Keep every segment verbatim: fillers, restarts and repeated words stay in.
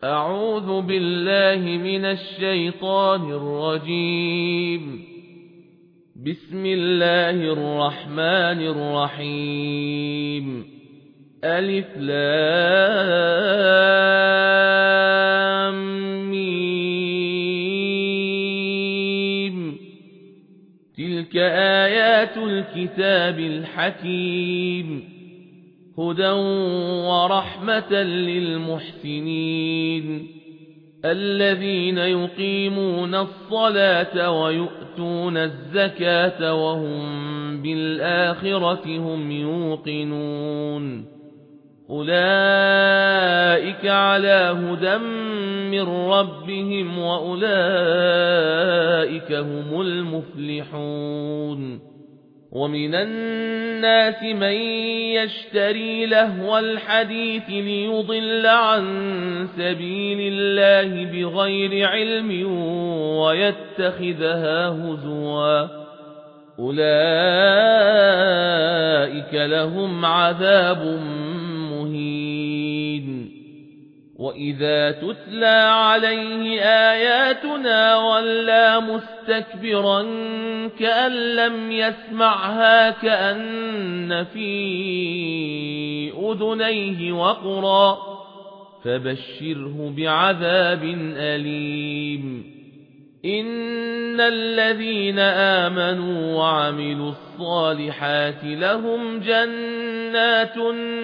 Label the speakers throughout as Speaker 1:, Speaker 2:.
Speaker 1: أعوذ بالله من الشيطان الرجيم. بسم الله الرحمن الرحيم. ألف لام ميم. تلك آيات الكتاب الحكيم، هدى ورحمة للمحسنين الذين يقيمون الصلاة ويؤتون الزكاة وهم بالآخرة هم يوقنون. أولئك على هدى من ربهم وأولئك هم المفلحون. ومن الناس من يشتري لهو الحديث ليضل عن سبيل الله بغير علم ويتخذها هزوا، أولئك لهم عذاب مهين. وإذا تتلى عليه آياتنا ولى مستكبرا كأن لم يسمعها كأن في أذنيه وقرا، فبشره بعذاب أليم. إن الذين آمنوا وعملوا الصالحات لهم جنات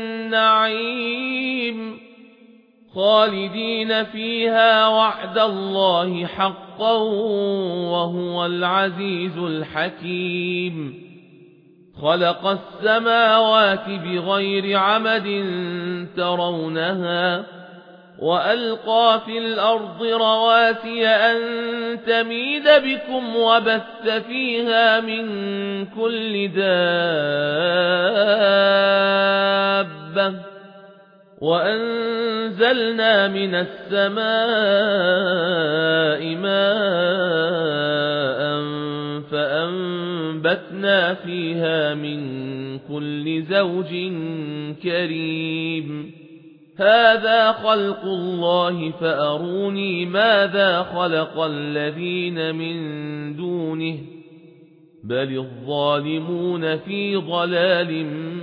Speaker 1: النعيم خالدين فيها وعد الله حقا وهو العزيز الحكيم. خلق السماوات بغير عمد ترونها وألقى في الأرض رواسي أن تميد بكم وبث فيها من كل دابة وأنزلنا من السماء ماء فأنبتنا فيها من كل زوج كريم. هذا خلق الله فأروني ماذا خلق الذين من دونه بل الظالمون في ضلال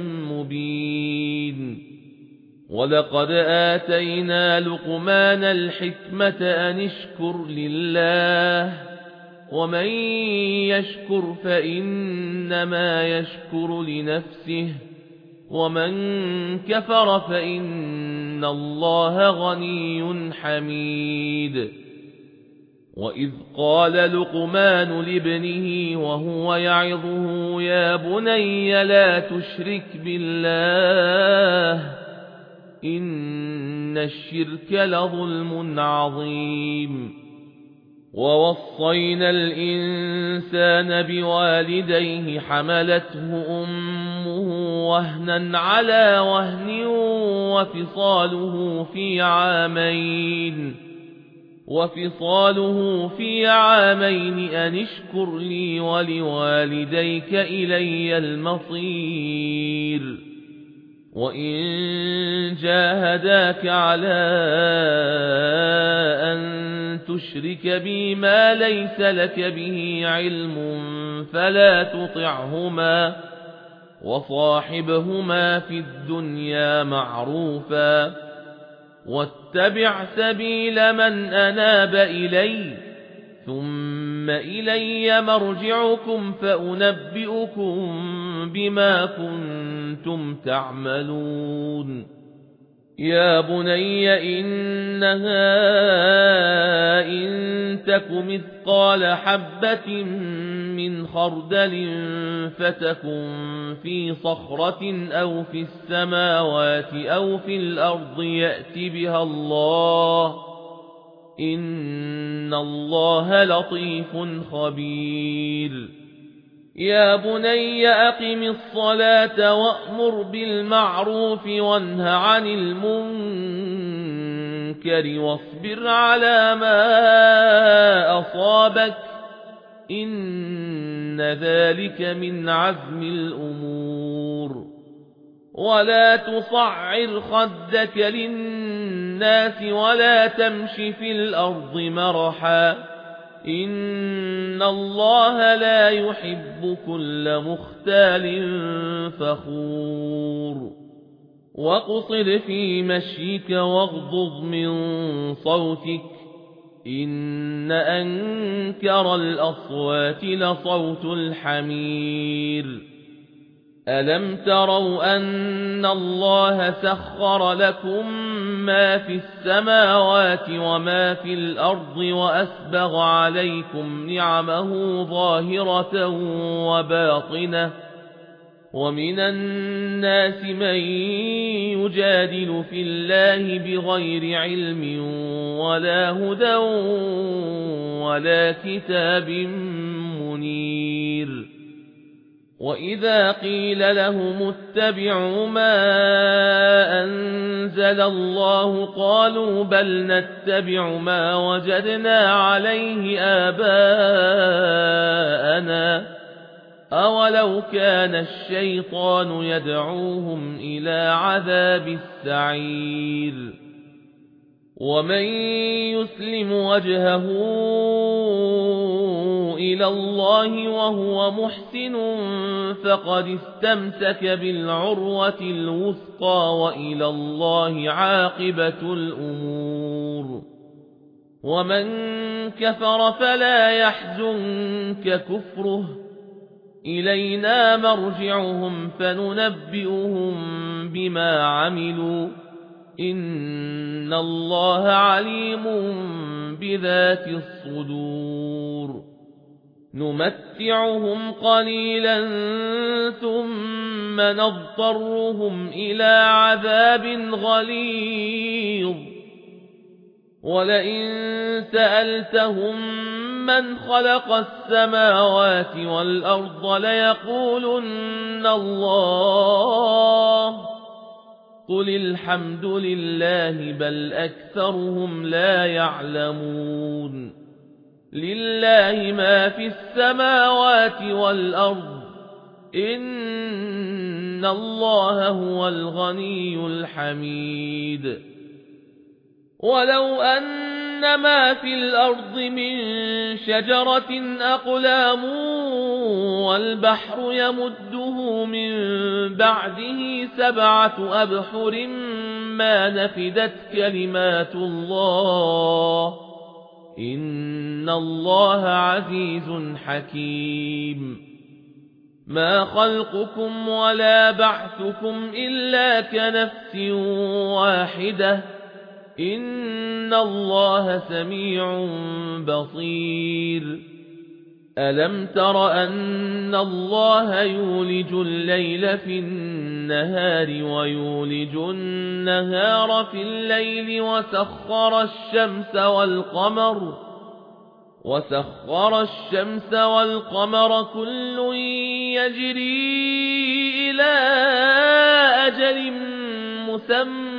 Speaker 1: مبين. ولقد آتينا لقمان الحكمة أن اشكر لله ومن يشكر فإنما يشكر لنفسه ومن كفر فإن الله غني حميد. وإذ قال لقمان لابنه وهو يعظه يا بني لا تشرك بالله إن الشرك لظلم عظيم. ووصينا الإنسان بوالديه حملته أمه وهنا على وهن وفصاله في عامين وفصاله في عامين أن اشكر لي ولوالديك إلي المصير. وإن جاهداك على أن تشرك بي ما ليس لك به علم فلا تطعهما وصاحبهما في الدنيا معروفا واتبع سبيل من أناب إلي ثم إلي مرجعكم فأنبئكم بما كنتم تعملون. يا بني إنها إن تك مثقال حبة من خردل فتكن في صخرة أو في السماوات أو في الأرض يأت بها الله إن الله لطيف خبير. يا بني أقم الصلاة وأمر بالمعروف وانه عن المنكر واصبر على ما أصابك إن ذلك من عزم الأمور. ولا تصعر خدك للناس ولا تمش في الأرض مرحا إن الله لا يحب كل مختال فخور واقصد في مشيك واغضض من صوتك إن أنكر الأصوات لصوت الحمير ألم تروا أن الله سخر لكم ما في السماوات وما في الأرض وأسبغ عليكم نعمه ظاهرة وباطنة ومن الناس من يجادل في الله بغير علم ولا هدى ولا كتاب منير وإذا قيل لهم اتبعوا ما أنزل الله قالوا بل نتبع ما وجدنا عليه آباءنا أولو كان الشيطان يدعوهم إلى عذاب السعير ومن يسلم وجهه إلى الله وهو محسن فقد استمسك بالعروة الوثقى وإلى الله عاقبة الأمور ومن كفر فلا يحزنك كفره إلينا مرجعهم فننبئهم بما عملوا إن الله عليم بذات الصدور نمتعهم قليلا ثم نضطرهم إلى عذاب غليظ ولئن سألتهم من خلق السماوات والأرض ليقولن الله قل الحمد لله بل أكثرهم لا يعلمون لله ما في السماوات والأرض إن الله هو الغني الحميد ولو أن ما في الأرض من شجرة أقلام والبحر يمده من بعده سبعة أبحر ما نفدت كلمات الله إن الله عزيز حكيم ما خلقكم ولا بعثكم إلا كنفس واحدة إن الله سميع بصير ألم تر أن الله يولج الليل في النهار ويولج النهار في الليل وسخر الشمس والقمر وسخر الشمس والقمر كل يجري إلى أجل مسمى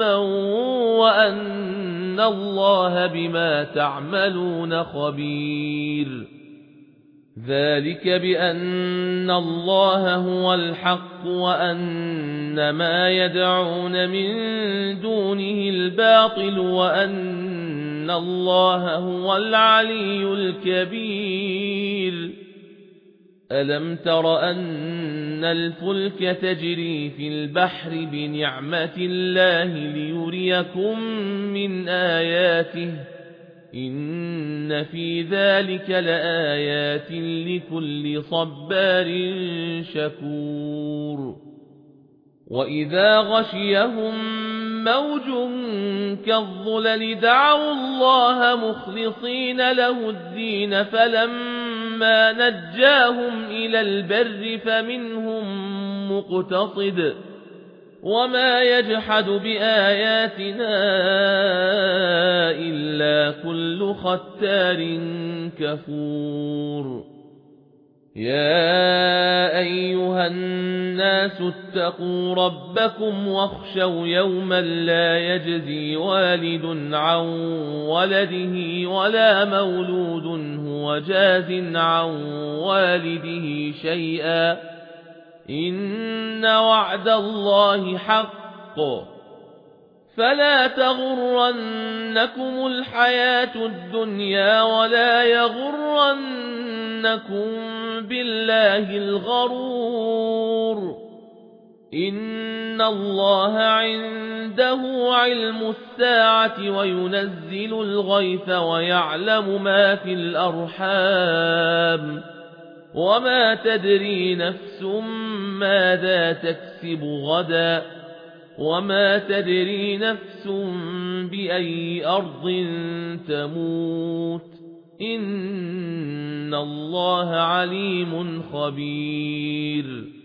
Speaker 1: وأن الله بما تعملون خبير ذلك بأن الله هو الحق وأن ما يدعون من دونه الباطل وأن الله هو العلي الكبير ألم تر أن الفلك تجري في البحر بنعمة الله ليريكم من آياته إن في ذلك لآيات لكل صبار شكور وإذا غشيهم موج كالظلل دعوا الله مخلصين له الدين فلما نجاهم إلى البر فمنهم مقتصد وما يجحد بآياتنا إلا كل ختار كفور يا أيها الناس اتقوا ربكم واخشوا يوما لا يجزي والد عن ولده ولا مولود هو جاز عن والده شيئا إن وعد الله حق فلا تغرنكم الحياة الدنيا ولا يغرنكم بالله الغرور إن الله عنده علم الساعة وينزل الغيث ويعلم ما في الأرحام وما تدري نفس ماذا تكسب غدا وما تدري نفس بأي أرض تموت إن الله عليم خبير